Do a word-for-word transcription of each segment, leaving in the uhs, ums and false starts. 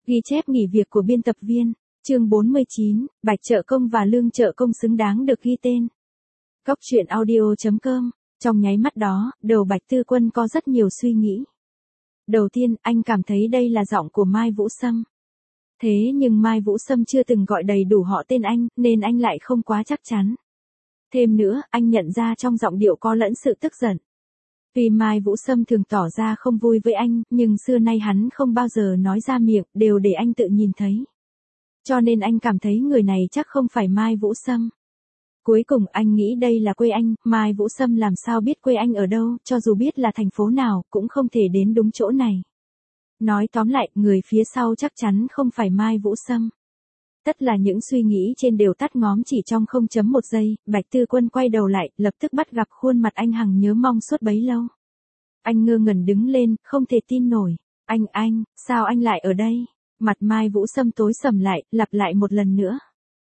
Ghi chép nghỉ việc của biên tập viên, chương bốn mươi chín, Bạch Trợ Công và Lương Trợ Công xứng đáng được ghi tên. Cóc truyện audio chấm com, trong nháy mắt đó, đầu Bạch Tư Quân có rất nhiều suy nghĩ. Đầu tiên, anh cảm thấy đây là giọng của Mai Vũ Sâm. Thế nhưng Mai Vũ Sâm chưa từng gọi đầy đủ họ tên anh, nên anh lại không quá chắc chắn. Thêm nữa, anh nhận ra trong giọng điệu có lẫn sự tức giận. Tuy Mai Vũ Sâm thường tỏ ra không vui với anh, nhưng xưa nay hắn không bao giờ nói ra miệng, đều để anh tự nhìn thấy. Cho nên anh cảm thấy người này chắc không phải Mai Vũ Sâm. Cuối cùng anh nghĩ đây là quê anh, Mai Vũ Sâm làm sao biết quê anh ở đâu, cho dù biết là thành phố nào, cũng không thể đến đúng chỗ này. Nói tóm lại, người phía sau chắc chắn không phải Mai Vũ Sâm. Tất là những suy nghĩ trên đều tắt ngóm chỉ trong không chấm một giây, Bạch Tư Quân quay đầu lại, lập tức bắt gặp khuôn mặt anh hằng nhớ mong suốt bấy lâu. Anh ngơ ngẩn đứng lên, không thể tin nổi. Anh, anh, sao anh lại ở đây? Mặt Mai Vũ Sâm tối sầm lại, lặp lại một lần nữa.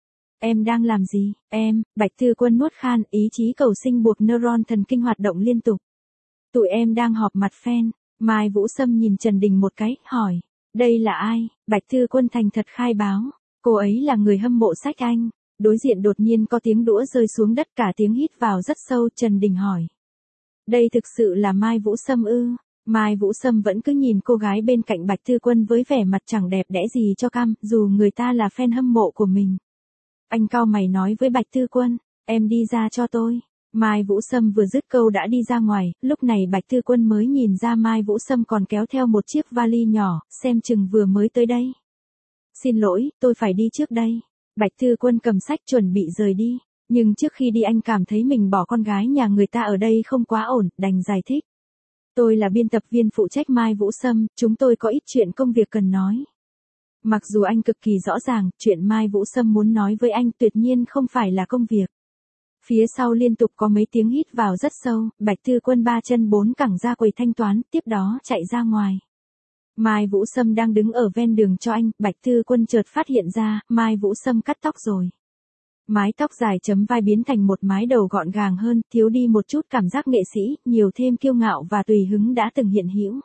Em đang làm gì? Em, Bạch Tư Quân nuốt khan, ý chí cầu sinh buộc neuron thần kinh hoạt động liên tục. Tụi em đang họp mặt fan. Mai Vũ Sâm nhìn Trần Đình một cái, hỏi. Đây là ai? Bạch Tư Quân thành thật khai báo. Cô ấy là người hâm mộ sách anh. Đối diện đột nhiên có tiếng đũa rơi xuống đất, cả tiếng hít vào rất sâu. Trần Đình hỏi. Đây thực sự là Mai Vũ Sâm ư? Mai Vũ Sâm vẫn cứ nhìn cô gái bên cạnh Bạch Tư Quân với vẻ mặt chẳng đẹp đẽ gì cho cam, dù người ta là fan hâm mộ của mình. Anh cau mày nói với Bạch Tư Quân, em đi ra cho tôi. Mai Vũ Sâm vừa dứt câu đã đi ra ngoài, lúc này Bạch Tư Quân mới nhìn ra Mai Vũ Sâm còn kéo theo một chiếc vali nhỏ, xem chừng vừa mới tới đây. Xin lỗi, tôi phải đi trước đây. Bạch Tư Quân cầm sách chuẩn bị rời đi, nhưng trước khi đi anh cảm thấy mình bỏ con gái nhà người ta ở đây không quá ổn, đành giải thích. Tôi là biên tập viên phụ trách Mai Vũ Sâm, chúng tôi có ít chuyện công việc cần nói. Mặc dù anh cực kỳ rõ ràng, chuyện Mai Vũ Sâm muốn nói với anh tuyệt nhiên không phải là công việc. Phía sau liên tục có mấy tiếng hít vào rất sâu, Bạch Tư Quân ba chân bốn cẳng ra quầy thanh toán, tiếp đó chạy ra ngoài. Mai Vũ Sâm đang đứng ở ven đường cho anh, Bạch Tư Quân chợt phát hiện ra, Mai Vũ Sâm cắt tóc rồi. Mái tóc dài chấm vai biến thành một mái đầu gọn gàng hơn, thiếu đi một chút cảm giác nghệ sĩ, nhiều thêm kiêu ngạo và tùy hứng đã từng hiện hữu.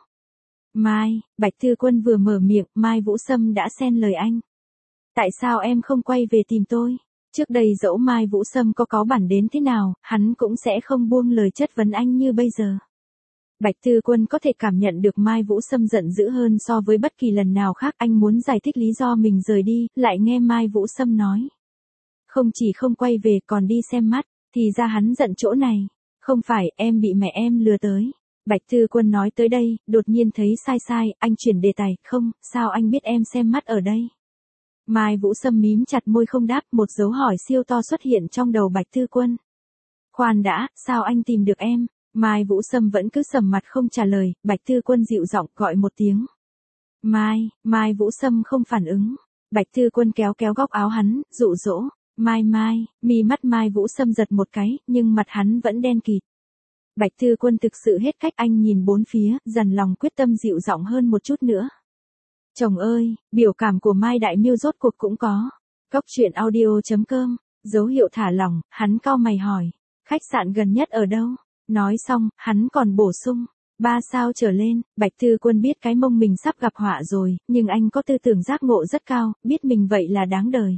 Mai, Bạch Tư Quân vừa mở miệng, Mai Vũ Sâm đã xen lời anh. Tại sao em không quay về tìm tôi? Trước đây dẫu Mai Vũ Sâm có cáu bản đến thế nào, hắn cũng sẽ không buông lời chất vấn anh như bây giờ. Bạch Tư Quân có thể cảm nhận được Mai Vũ Sâm giận dữ hơn so với bất kỳ lần nào khác. Anh muốn giải thích lý do mình rời đi, lại nghe Mai Vũ Sâm nói. Không chỉ không quay về còn đi xem mắt, thì ra hắn giận chỗ này. Không phải, em bị mẹ em lừa tới. Bạch Tư Quân nói tới đây, đột nhiên thấy sai sai, anh chuyển đề tài, không, sao anh biết em xem mắt ở đây? Mai Vũ Sâm mím chặt môi không đáp, một dấu hỏi siêu to xuất hiện trong đầu Bạch Tư Quân. Khoan đã, sao anh tìm được em? Mai Vũ Sâm vẫn cứ sầm mặt không trả lời, Bạch Tư Quân dịu giọng gọi một tiếng. Mai, Mai Vũ Sâm không phản ứng. Bạch Tư Quân kéo kéo góc áo hắn, dụ dỗ. Mai Mai, mi mắt Mai Vũ Sâm giật một cái, nhưng mặt hắn vẫn đen kịt. Bạch Tư Quân thực sự hết cách, anh nhìn bốn phía, dằn lòng quyết tâm dịu giọng hơn một chút nữa. Chồng ơi, biểu cảm của Mai Đại Miêu rốt cuộc cũng có. Cóc truyện audio chấm com, dấu hiệu thả lỏng, hắn cau mày hỏi. Khách sạn gần nhất ở đâu? Nói xong, hắn còn bổ sung. Ba sao trở lên. Bạch Tư Quân biết cái mông mình sắp gặp họa rồi, nhưng anh có tư tưởng giác ngộ rất cao, biết mình vậy là đáng đời.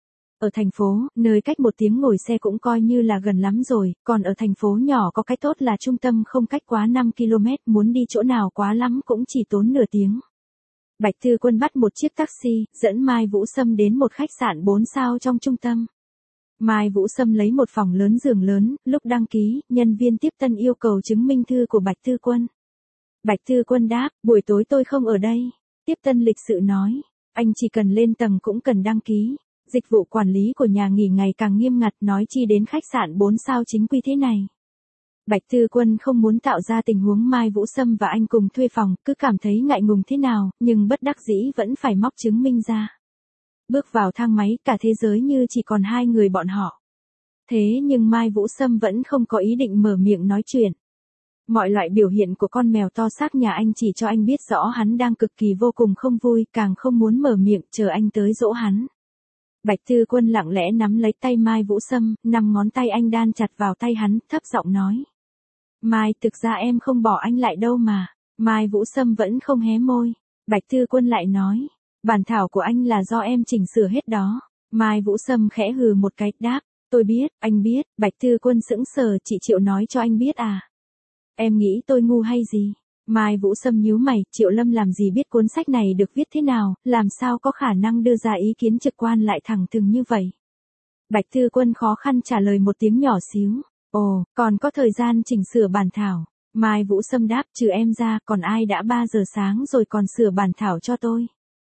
Ở thành phố, nơi cách một tiếng ngồi xe cũng coi như là gần lắm rồi, còn ở thành phố nhỏ có cái tốt là trung tâm không cách quá năm ki lô mét, muốn đi chỗ nào quá lắm cũng chỉ tốn nửa tiếng. Bạch Tư Quân bắt một chiếc taxi, dẫn Mai Vũ Sâm đến một khách sạn bốn sao trong trung tâm. Mai Vũ Sâm lấy một phòng lớn giường lớn, lúc đăng ký, nhân viên tiếp tân yêu cầu chứng minh thư của Bạch Tư Quân. Bạch Tư Quân đáp, buổi tối tôi không ở đây. Tiếp tân lịch sự nói, anh chỉ cần lên tầng cũng cần đăng ký. Dịch vụ quản lý của nhà nghỉ ngày càng nghiêm ngặt, nói chi đến khách sạn bốn sao chính quy thế này. Bạch Tư Quân không muốn tạo ra tình huống Mai Vũ Sâm và anh cùng thuê phòng, cứ cảm thấy ngại ngùng thế nào, nhưng bất đắc dĩ vẫn phải móc chứng minh ra. Bước vào thang máy, cả thế giới như chỉ còn hai người bọn họ. Thế nhưng Mai Vũ Sâm vẫn không có ý định mở miệng nói chuyện. Mọi loại biểu hiện của con mèo to xác nhà anh chỉ cho anh biết rõ hắn đang cực kỳ vô cùng không vui, càng không muốn mở miệng chờ anh tới dỗ hắn. Bạch Tư Quân lặng lẽ nắm lấy tay Mai Vũ Sâm, năm ngón tay anh đan chặt vào tay hắn, thấp giọng nói. Mai, thực ra em không bỏ anh lại đâu mà. Mai Vũ Sâm vẫn không hé môi. Bạch Tư Quân lại nói. Bản thảo của anh là do em chỉnh sửa hết đó. Mai Vũ Sâm khẽ hừ một cái, đáp, tôi biết, anh biết. Bạch Thư Quân sững sờ, chị Triệu nói cho anh biết à? Em nghĩ tôi ngu hay gì? Mai Vũ Sâm nhíu mày, Triệu Lâm làm gì biết cuốn sách này được viết thế nào, làm sao có khả năng đưa ra ý kiến trực quan lại thẳng thừng như vậy? Bạch Thư Quân khó khăn trả lời một tiếng nhỏ xíu. Ồ, còn có thời gian chỉnh sửa bản thảo. Mai Vũ Sâm đáp, trừ em ra, còn ai đã ba giờ sáng rồi còn sửa bản thảo cho tôi.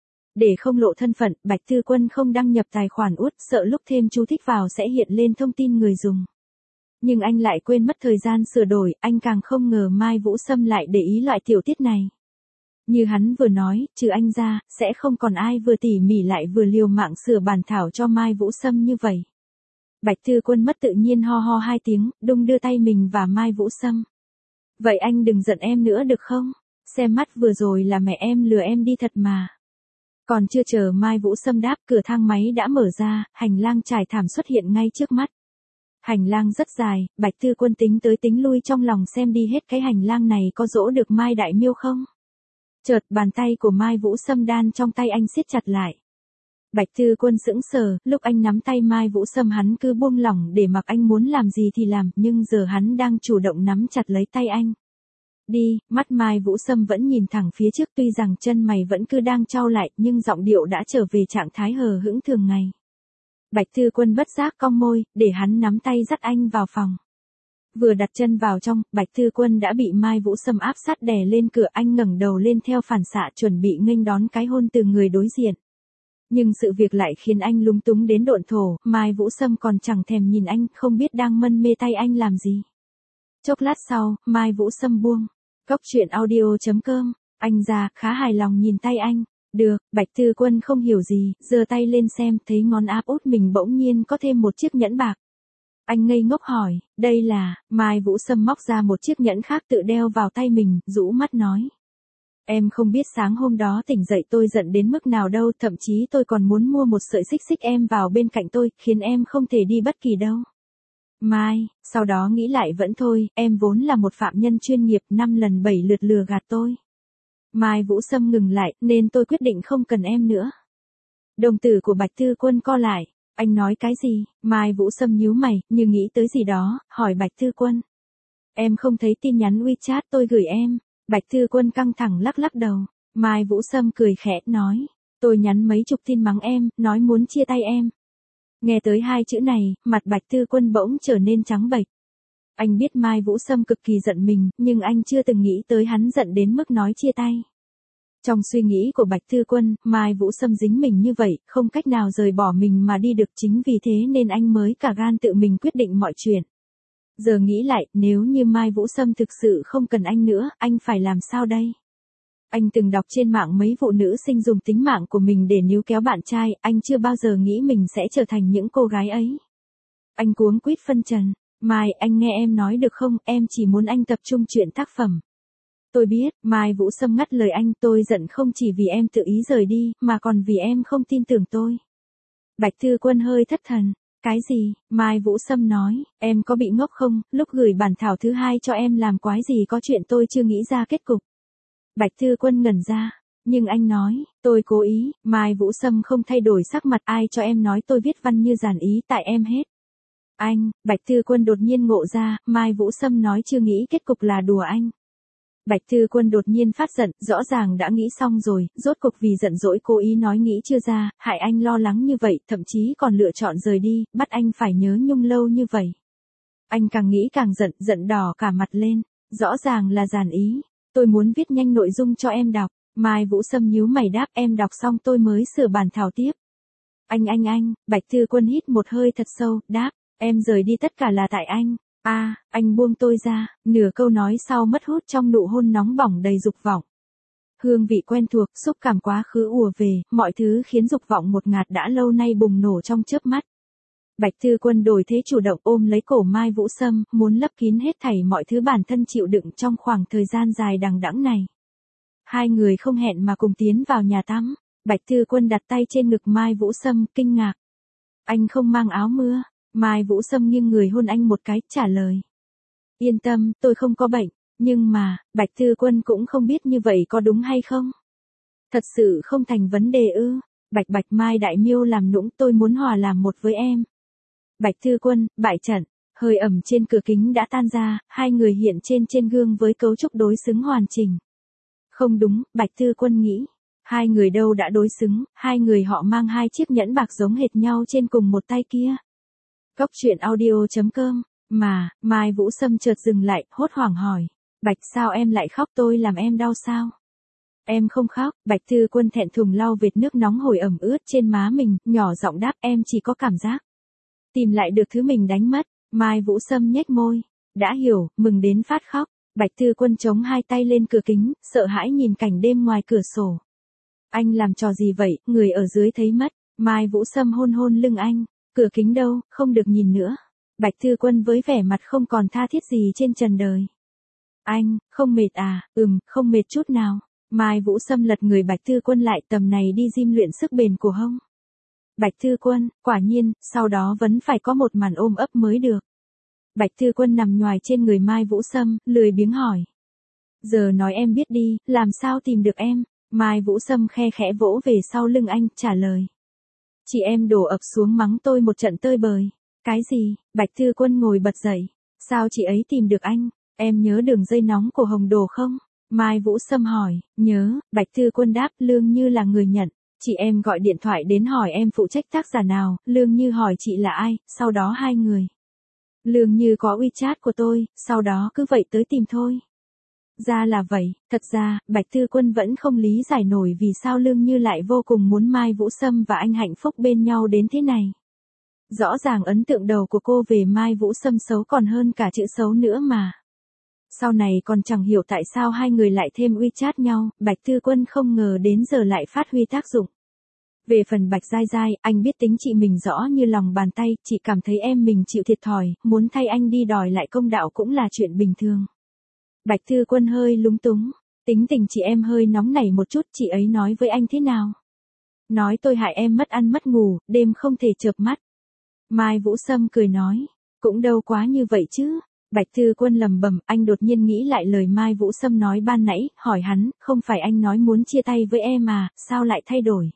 Để không lộ thân phận, Bạch Thư Quân không đăng nhập tài khoản út, sợ lúc thêm chú thích vào sẽ hiện lên thông tin người dùng. Nhưng anh lại quên mất thời gian sửa đổi, anh càng không ngờ Mai Vũ Sâm lại để ý loại tiểu tiết này. Như hắn vừa nói, trừ anh ra, sẽ không còn ai vừa tỉ mỉ lại vừa liều mạng sửa bản thảo cho Mai Vũ Sâm như vậy. Bạch Thư Quân mất tự nhiên ho ho hai tiếng, đung đưa tay mình và Mai Vũ Sâm. Vậy anh đừng giận em nữa được không? Xem mắt vừa rồi là mẹ em lừa em đi thật mà. Còn chưa chờ Mai Vũ Sâm đáp, cửa thang máy đã mở ra, hành lang trải thảm xuất hiện ngay trước mắt. Hành lang rất dài, Bạch Thư Quân tính tới tính lui trong lòng xem đi hết cái hành lang này có dỗ được Mai Đại Miêu không. Chợt bàn tay của Mai Vũ Sâm đan trong tay anh siết chặt lại. Bạch Thư Quân sững sờ, lúc anh nắm tay Mai Vũ Sâm hắn cứ buông lỏng để mặc anh muốn làm gì thì làm, nhưng giờ hắn đang chủ động nắm chặt lấy tay anh. Đi, mắt Mai Vũ Sâm vẫn nhìn thẳng phía trước, tuy rằng chân mày vẫn cứ đang chau lại, nhưng giọng điệu đã trở về trạng thái hờ hững thường ngày. Bạch Thư Quân bất giác cong môi, để hắn nắm tay dắt anh vào phòng. Vừa đặt chân vào trong, Bạch Thư Quân đã bị Mai Vũ Sâm áp sát đè lên cửa, anh ngẩng đầu lên theo phản xạ chuẩn bị nghênh đón cái hôn từ người đối diện. Nhưng sự việc lại khiến anh lúng túng đến độn thổ, Mai Vũ Sâm còn chẳng thèm nhìn anh, không biết đang mân mê tay anh làm gì. Chốc lát sau, Mai Vũ Sâm buông. Cốc truyện audio chấm com, anh ra, khá hài lòng nhìn tay anh. Được, Bạch Thư Quân không hiểu gì, giơ tay lên xem, thấy ngón áp út mình bỗng nhiên có thêm một chiếc nhẫn bạc. Anh ngây ngốc hỏi, đây là, Mai Vũ Sâm móc ra một chiếc nhẫn khác tự đeo vào tay mình, rũ mắt nói. Em không biết sáng hôm đó tỉnh dậy tôi giận đến mức nào đâu, thậm chí tôi còn muốn mua một sợi xích xích em vào bên cạnh tôi, khiến em không thể đi bất kỳ đâu. Mai, sau đó nghĩ lại vẫn thôi, em vốn là một phạm nhân chuyên nghiệp, năm lần bảy lượt lừa gạt tôi. Mai Vũ Sâm ngừng lại, nên tôi quyết định không cần em nữa. Đồng tử của Bạch Thư Quân co lại, anh nói cái gì? Mai Vũ Sâm nhíu mày, như nghĩ tới gì đó, hỏi Bạch Thư Quân. Em không thấy tin nhắn WeChat tôi gửi em. Bạch Thư Quân căng thẳng lắc lắc đầu. Mai Vũ Sâm cười khẽ, nói, tôi nhắn mấy chục tin mắng em, nói muốn chia tay em. Nghe tới hai chữ này, mặt Bạch Thư Quân bỗng trở nên trắng bệch. Anh biết Mai Vũ Sâm cực kỳ giận mình, nhưng anh chưa từng nghĩ tới hắn giận đến mức nói chia tay. Trong suy nghĩ của Bạch Thư Quân, Mai Vũ Sâm dính mình như vậy, không cách nào rời bỏ mình mà đi được, chính vì thế nên anh mới cả gan tự mình quyết định mọi chuyện. Giờ nghĩ lại, nếu như Mai Vũ Sâm thực sự không cần anh nữa, anh phải làm sao đây? Anh từng đọc trên mạng mấy vụ nữ sinh dùng tính mạng của mình để níu kéo bạn trai, anh chưa bao giờ nghĩ mình sẽ trở thành những cô gái ấy. Anh cuống quýt phân trần, Mai, anh nghe em nói được không, em chỉ muốn anh tập trung chuyện tác phẩm. Tôi biết, Mai Vũ Sâm ngắt lời anh, tôi giận không chỉ vì em tự ý rời đi, mà còn vì em không tin tưởng tôi. Bạch Thư Quân hơi thất thần. Cái gì? Mai Vũ Sâm nói, em có bị ngốc không, lúc gửi bản thảo thứ hai cho em làm quái gì có chuyện tôi chưa nghĩ ra kết cục. Bạch Thư Quân ngẩn ra, nhưng anh nói, tôi cố ý. Mai Vũ Sâm không thay đổi sắc mặt, ai cho em nói tôi viết văn như giản ý, tại em hết. Anh, Bạch Thư Quân đột nhiên ngộ ra, Mai Vũ Sâm nói chưa nghĩ kết cục là đùa anh. Bạch Thư Quân đột nhiên phát giận, rõ ràng đã nghĩ xong rồi, rốt cuộc vì giận dỗi cố ý nói nghĩ chưa ra, hại anh lo lắng như vậy, thậm chí còn lựa chọn rời đi, bắt anh phải nhớ nhung lâu như vậy. Anh càng nghĩ càng giận, giận đỏ cả mặt lên, rõ ràng là giản ý, tôi muốn viết nhanh nội dung cho em đọc. Mai Vũ Sâm nhíu mày đáp, em đọc xong tôi mới sửa bản thảo tiếp. Anh anh anh, Bạch Thư Quân hít một hơi thật sâu, đáp, em rời đi tất cả là tại anh. A, à, anh buông tôi ra, nửa câu nói sau mất hút trong nụ hôn nóng bỏng đầy dục vọng. Hương vị quen thuộc, xúc cảm quá khứ ùa về, mọi thứ khiến dục vọng một ngạt đã lâu nay bùng nổ trong chớp mắt. Bạch Thư Quân đổi thế chủ động ôm lấy cổ Mai Vũ Sâm, muốn lấp kín hết thảy mọi thứ bản thân chịu đựng trong khoảng thời gian dài đằng đẵng này. Hai người không hẹn mà cùng tiến vào nhà tắm. Bạch Thư Quân đặt tay trên ngực Mai Vũ Sâm, kinh ngạc. Anh không mang áo mưa. Mai Vũ Sâm nghiêng người hôn anh một cái, trả lời. Yên tâm, tôi không có bệnh, nhưng mà, Bạch Thư Quân cũng không biết như vậy có đúng hay không. Thật sự không thành vấn đề ư? Bạch bạch Mai Đại Miêu làm nũng, tôi muốn hòa làm một với em. Bạch Thư Quân, bại trận, hơi ẩm trên cửa kính đã tan ra, hai người hiện trên trên gương với cấu trúc đối xứng hoàn chỉnh. Không đúng, Bạch Thư Quân nghĩ. Hai người đâu đã đối xứng, hai người họ mang hai chiếc nhẫn bạc giống hệt nhau trên cùng một tay kia. Cốc truyện audio chấm com, mà, Mai Vũ Sâm chợt dừng lại, hốt hoảng hỏi. Bạch sao em lại khóc, tôi làm em đau sao? Em không khóc, Bạch Thư Quân thẹn thùng lau vệt nước nóng hổi ẩm ướt trên má mình, nhỏ giọng đáp em chỉ có cảm giác. Tìm lại được thứ mình đánh mất, Mai Vũ Sâm nhếch môi. Đã hiểu, mừng đến phát khóc. Bạch Thư Quân chống hai tay lên cửa kính, sợ hãi nhìn cảnh đêm ngoài cửa sổ. Anh làm trò gì vậy, người ở dưới thấy mất. Mai Vũ Sâm hôn hôn lưng anh. Cửa kính đâu, không được nhìn nữa. Bạch Thư Quân với vẻ mặt không còn tha thiết gì trên trần đời. Anh, không mệt à? Ừm, không mệt chút nào. Mai Vũ Sâm lật người Bạch Thư Quân lại, tầm này đi gym luyện sức bền của hông. Bạch Thư Quân, quả nhiên, sau đó vẫn phải có một màn ôm ấp mới được. Bạch Thư Quân nằm nhoài trên người Mai Vũ Sâm, lười biếng hỏi. Giờ nói em biết đi, làm sao tìm được em? Mai Vũ Sâm khe khẽ vỗ về sau lưng anh, trả lời. Chị em đổ ập xuống mắng tôi một trận tơi bời. Cái gì? Bạch Thư Quân ngồi bật dậy. Sao chị ấy tìm được anh? Em nhớ đường dây nóng của Hồng Đồ không? Mai Vũ Sâm hỏi. Nhớ, Bạch Thư Quân đáp, Lương Như là người nhận. Chị em gọi điện thoại đến hỏi em phụ trách tác giả nào, Lương Như hỏi chị là ai, sau đó hai người. Lương Như có WeChat của tôi, sau đó cứ vậy tới tìm thôi. Ra là vậy, thật ra, Bạch Thư Quân vẫn không lý giải nổi vì sao Lương Như lại vô cùng muốn Mai Vũ Sâm và anh hạnh phúc bên nhau đến thế này. Rõ ràng ấn tượng đầu của cô về Mai Vũ Sâm xấu còn hơn cả chữ xấu nữa mà. Sau này còn chẳng hiểu tại sao hai người lại thêm WeChat nhau, Bạch Thư Quân không ngờ đến giờ lại phát huy tác dụng. Về phần Bạch Giai Giai, anh biết tính chị mình rõ như lòng bàn tay, chị cảm thấy em mình chịu thiệt thòi, muốn thay anh đi đòi lại công đạo cũng là chuyện bình thường. Bạch Thư Quân hơi lúng túng, tính tình chị em hơi nóng nảy một chút, chị ấy nói với anh thế nào? Nói tôi hại em mất ăn mất ngủ, đêm không thể chợp mắt. Mai Vũ Sâm cười nói, cũng đâu quá như vậy chứ. Bạch Thư Quân lầm bầm, anh đột nhiên nghĩ lại lời Mai Vũ Sâm nói ban nãy, hỏi hắn, không phải anh nói muốn chia tay với em mà, sao lại thay đổi?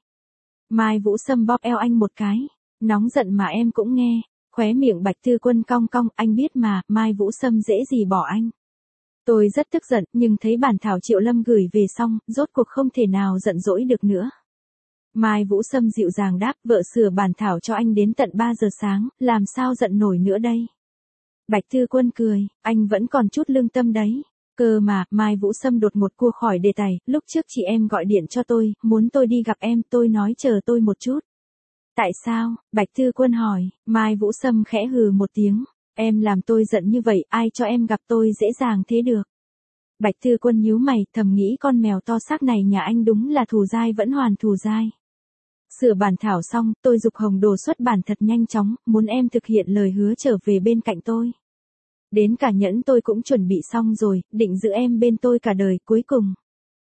Mai Vũ Sâm bóp eo anh một cái, nóng giận mà em cũng nghe, khóe miệng Bạch Thư Quân cong cong, anh biết mà, Mai Vũ Sâm dễ gì bỏ anh. Tôi rất tức giận, nhưng thấy bản thảo Triệu Lâm gửi về xong, rốt cuộc không thể nào giận dỗi được nữa. Mai Vũ Sâm dịu dàng đáp, vợ sửa bản thảo cho anh đến tận ba giờ sáng, làm sao giận nổi nữa đây? Bạch Thư Quân cười, anh vẫn còn chút lương tâm đấy. Cơ mà, Mai Vũ Sâm đột ngột cua khỏi đề tài, lúc trước chị em gọi điện cho tôi, muốn tôi đi gặp em, tôi nói chờ tôi một chút. Tại sao? Bạch Thư Quân hỏi, Mai Vũ Sâm khẽ hừ một tiếng, em làm tôi giận như vậy, ai cho em gặp tôi dễ dàng thế được. Bạch Thư Quân nhíu mày, thầm nghĩ con mèo to xác này nhà anh đúng là thù dai vẫn hoàn thù dai. Sửa bản thảo xong, tôi giục Hồng Đồ xuất bản thật nhanh chóng, muốn em thực hiện lời hứa trở về bên cạnh tôi. Đến cả nhẫn tôi cũng chuẩn bị xong rồi, định giữ em bên tôi cả đời, cuối cùng.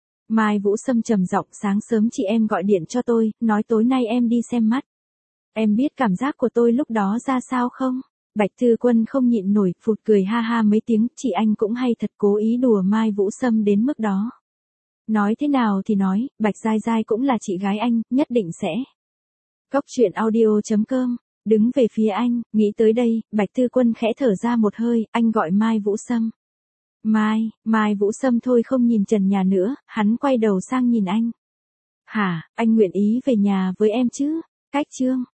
Mai Vũ Sâm trầm giọng, sáng sớm chị em gọi điện cho tôi, nói tối nay em đi xem mắt. Em biết cảm giác của tôi lúc đó ra sao không? Bạch Thư Quân không nhịn nổi, phụt cười ha ha mấy tiếng, chị anh cũng hay thật, cố ý đùa Mai Vũ Sâm đến mức đó. Nói thế nào thì nói, Bạch Giai Giai cũng là chị gái anh, nhất định sẽ. Cốc truyện audio chấm com, đứng về phía anh, nghĩ tới đây, Bạch Thư Quân khẽ thở ra một hơi, anh gọi Mai Vũ Sâm. Mai, Mai Vũ Sâm thôi không nhìn trần nhà nữa, hắn quay đầu sang nhìn anh. Hả, anh nguyện ý về nhà với em chứ? Cách chương.